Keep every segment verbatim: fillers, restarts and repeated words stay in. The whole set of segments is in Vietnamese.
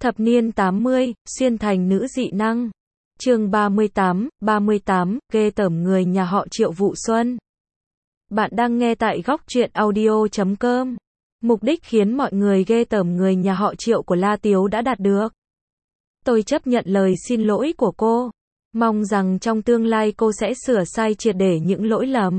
Thập niên tám mươi, xuyên thành nữ dị năng. Chương ba mươi tám, ba mươi tám, ghê tởm người nhà họ Triệu vụ Xuân. Bạn đang nghe tại góc truyện audio chấm com. Mục đích khiến mọi người ghê tởm người nhà họ Triệu của La Tiếu đã đạt được. Tôi chấp nhận lời xin lỗi của cô. Mong rằng trong tương lai cô sẽ sửa sai triệt để những lỗi lầm.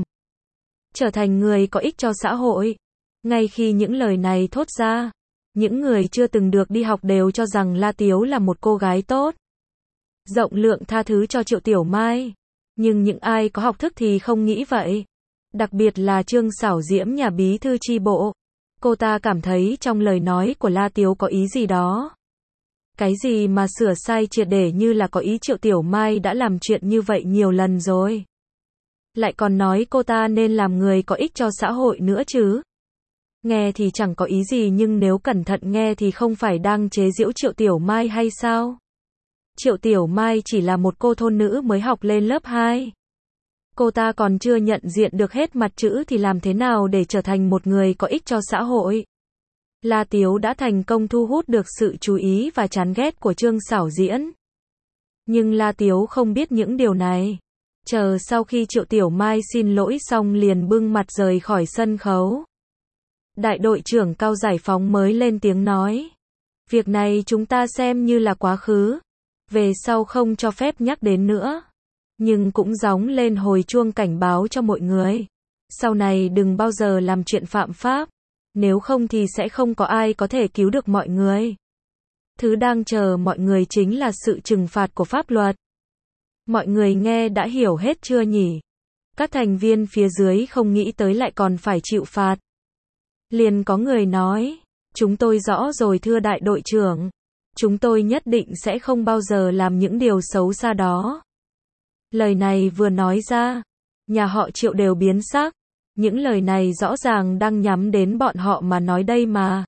Trở thành người có ích cho xã hội. Ngay khi những lời này thốt ra, những người chưa từng được đi học đều cho rằng La Tiếu là một cô gái tốt. Rộng lượng tha thứ cho Triệu Tiểu Mai. Nhưng những ai có học thức thì không nghĩ vậy. Đặc biệt là Trương Xảo Diễm nhà bí thư chi bộ. Cô ta cảm thấy trong lời nói của La Tiếu có ý gì đó. Cái gì mà sửa sai triệt để như là có ý Triệu Tiểu Mai đã làm chuyện như vậy nhiều lần rồi. Lại còn nói cô ta nên làm người có ích cho xã hội nữa chứ. Nghe thì chẳng có ý gì nhưng nếu cẩn thận nghe thì không phải đang chế giễu Triệu Tiểu Mai hay sao? Triệu Tiểu Mai chỉ là một cô thôn nữ mới học lên lớp hai. Cô ta còn chưa nhận diện được hết mặt chữ thì làm thế nào để trở thành một người có ích cho xã hội? La Tiếu đã thành công thu hút được sự chú ý và chán ghét của Trương Xảo Diễn. Nhưng La Tiếu không biết những điều này. Chờ sau khi Triệu Tiểu Mai xin lỗi xong liền bưng mặt rời khỏi sân khấu. Đại đội trưởng Cao Giải Phóng mới lên tiếng nói. Việc này chúng ta xem như là quá khứ. Về sau không cho phép nhắc đến nữa. Nhưng cũng gióng lên hồi chuông cảnh báo cho mọi người. Sau này đừng bao giờ làm chuyện phạm pháp. Nếu không thì sẽ không có ai có thể cứu được mọi người. Thứ đang chờ mọi người chính là sự trừng phạt của pháp luật. Mọi người nghe đã hiểu hết chưa nhỉ? Các thành viên phía dưới không nghĩ tới lại còn phải chịu phạt. Liền có người nói, chúng tôi rõ rồi thưa đại đội trưởng. Chúng tôi nhất định sẽ không bao giờ làm những điều xấu xa đó. Lời này vừa nói ra, nhà họ Triệu đều biến sắc. Những lời này rõ ràng đang nhắm đến bọn họ mà nói đây mà.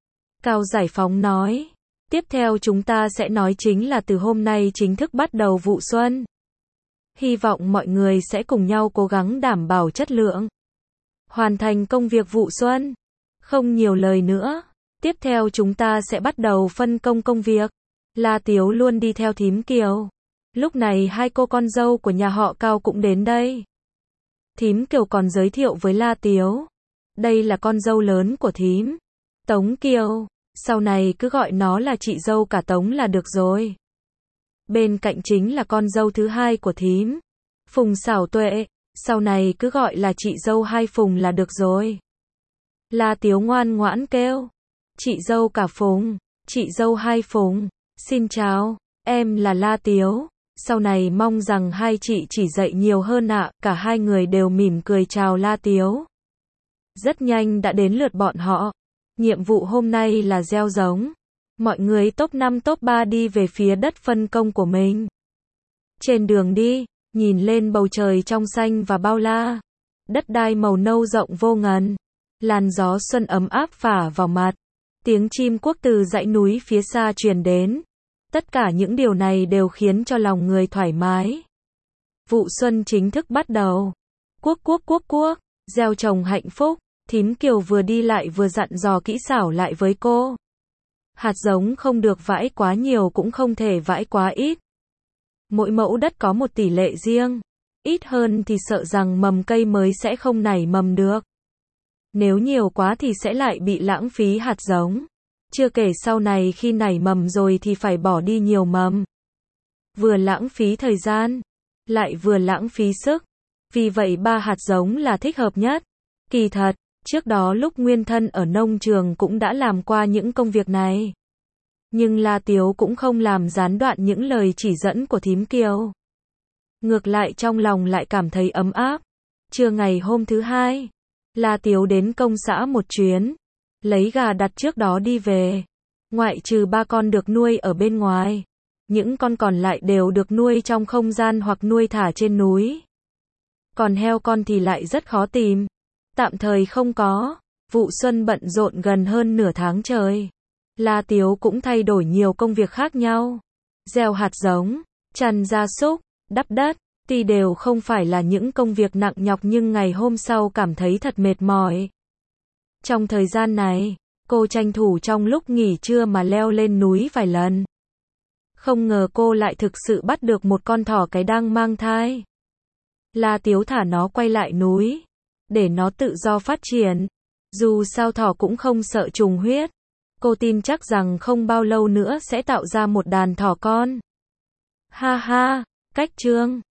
Cao Giải Phóng nói, tiếp theo chúng ta sẽ nói chính là từ hôm nay chính thức bắt đầu vụ xuân. Hy vọng mọi người sẽ cùng nhau cố gắng đảm bảo chất lượng. Hoàn thành công việc vụ xuân. Không nhiều lời nữa. Tiếp theo chúng ta sẽ bắt đầu phân công công việc. La Tiếu luôn đi theo thím Kiều. Lúc này hai cô con dâu của nhà họ Cao cũng đến đây. Thím Kiều còn giới thiệu với La Tiếu. Đây là con dâu lớn của thím. Tống Kiều. Sau này cứ gọi nó là chị dâu cả Tống là được rồi. Bên cạnh chính là con dâu thứ hai của thím. Phùng Xảo Tuệ. Sau này cứ gọi là chị dâu hai Phùng là được rồi. La Tiếu ngoan ngoãn kêu. Chị dâu cả Phùng. Chị dâu hai Phùng. Xin chào. Em là La Tiếu. Sau này mong rằng hai chị chỉ dạy nhiều hơn ạ. Cả hai người đều mỉm cười chào La Tiếu. Rất nhanh đã đến lượt bọn họ. Nhiệm vụ hôm nay là gieo giống. Mọi người top năm top ba đi về phía đất phân công của mình. Trên đường đi, nhìn lên bầu trời trong xanh và bao la. Đất đai màu nâu rộng vô ngần. Làn gió xuân ấm áp phả vào mặt. Tiếng chim cuốc từ dãy núi phía xa truyền đến. Tất cả những điều này đều khiến cho lòng người thoải mái. Vụ xuân chính thức bắt đầu. Cuốc cuốc cuốc cuốc, gieo trồng hạnh phúc. Thím Kiều vừa đi lại vừa dặn dò kỹ xảo lại với cô. Hạt giống không được vãi quá nhiều cũng không thể vãi quá ít. Mỗi mẫu đất có một tỷ lệ riêng. Ít hơn thì sợ rằng mầm cây mới sẽ không nảy mầm được. Nếu nhiều quá thì sẽ lại bị lãng phí hạt giống. Chưa kể sau này khi nảy mầm rồi thì phải bỏ đi nhiều mầm. Vừa lãng phí thời gian, lại vừa lãng phí sức. Vì vậy ba hạt giống là thích hợp nhất. Kỳ thật, trước đó lúc nguyên thân ở nông trường cũng đã làm qua những công việc này. Nhưng La Tiếu cũng không làm gián đoạn những lời chỉ dẫn của thím Kiều. Ngược lại trong lòng lại cảm thấy ấm áp. Trưa ngày hôm thứ hai, La Tiếu đến công xã một chuyến. Lấy gà đặt trước đó đi về. Ngoại trừ ba con được nuôi ở bên ngoài. Những con còn lại đều được nuôi trong không gian hoặc nuôi thả trên núi. Còn heo con thì lại rất khó tìm. Tạm thời không có. Vụ xuân bận rộn gần hơn nửa tháng trời. La Tiếu cũng thay đổi nhiều công việc khác nhau. Gieo hạt giống, chăn gia súc, đắp đất. Tuy đều không phải là những công việc nặng nhọc nhưng ngày hôm sau cảm thấy thật mệt mỏi. Trong thời gian này, Cô tranh thủ trong lúc nghỉ trưa mà leo lên núi vài lần. Không ngờ cô lại thực sự bắt được một con thỏ cái đang mang thai. La Tiếu thả nó quay lại núi, để nó tự do phát triển. Dù sao thỏ cũng không sợ trùng huyết. Cô tin chắc rằng không bao lâu nữa sẽ tạo ra một đàn thỏ con. Ha ha, cách chương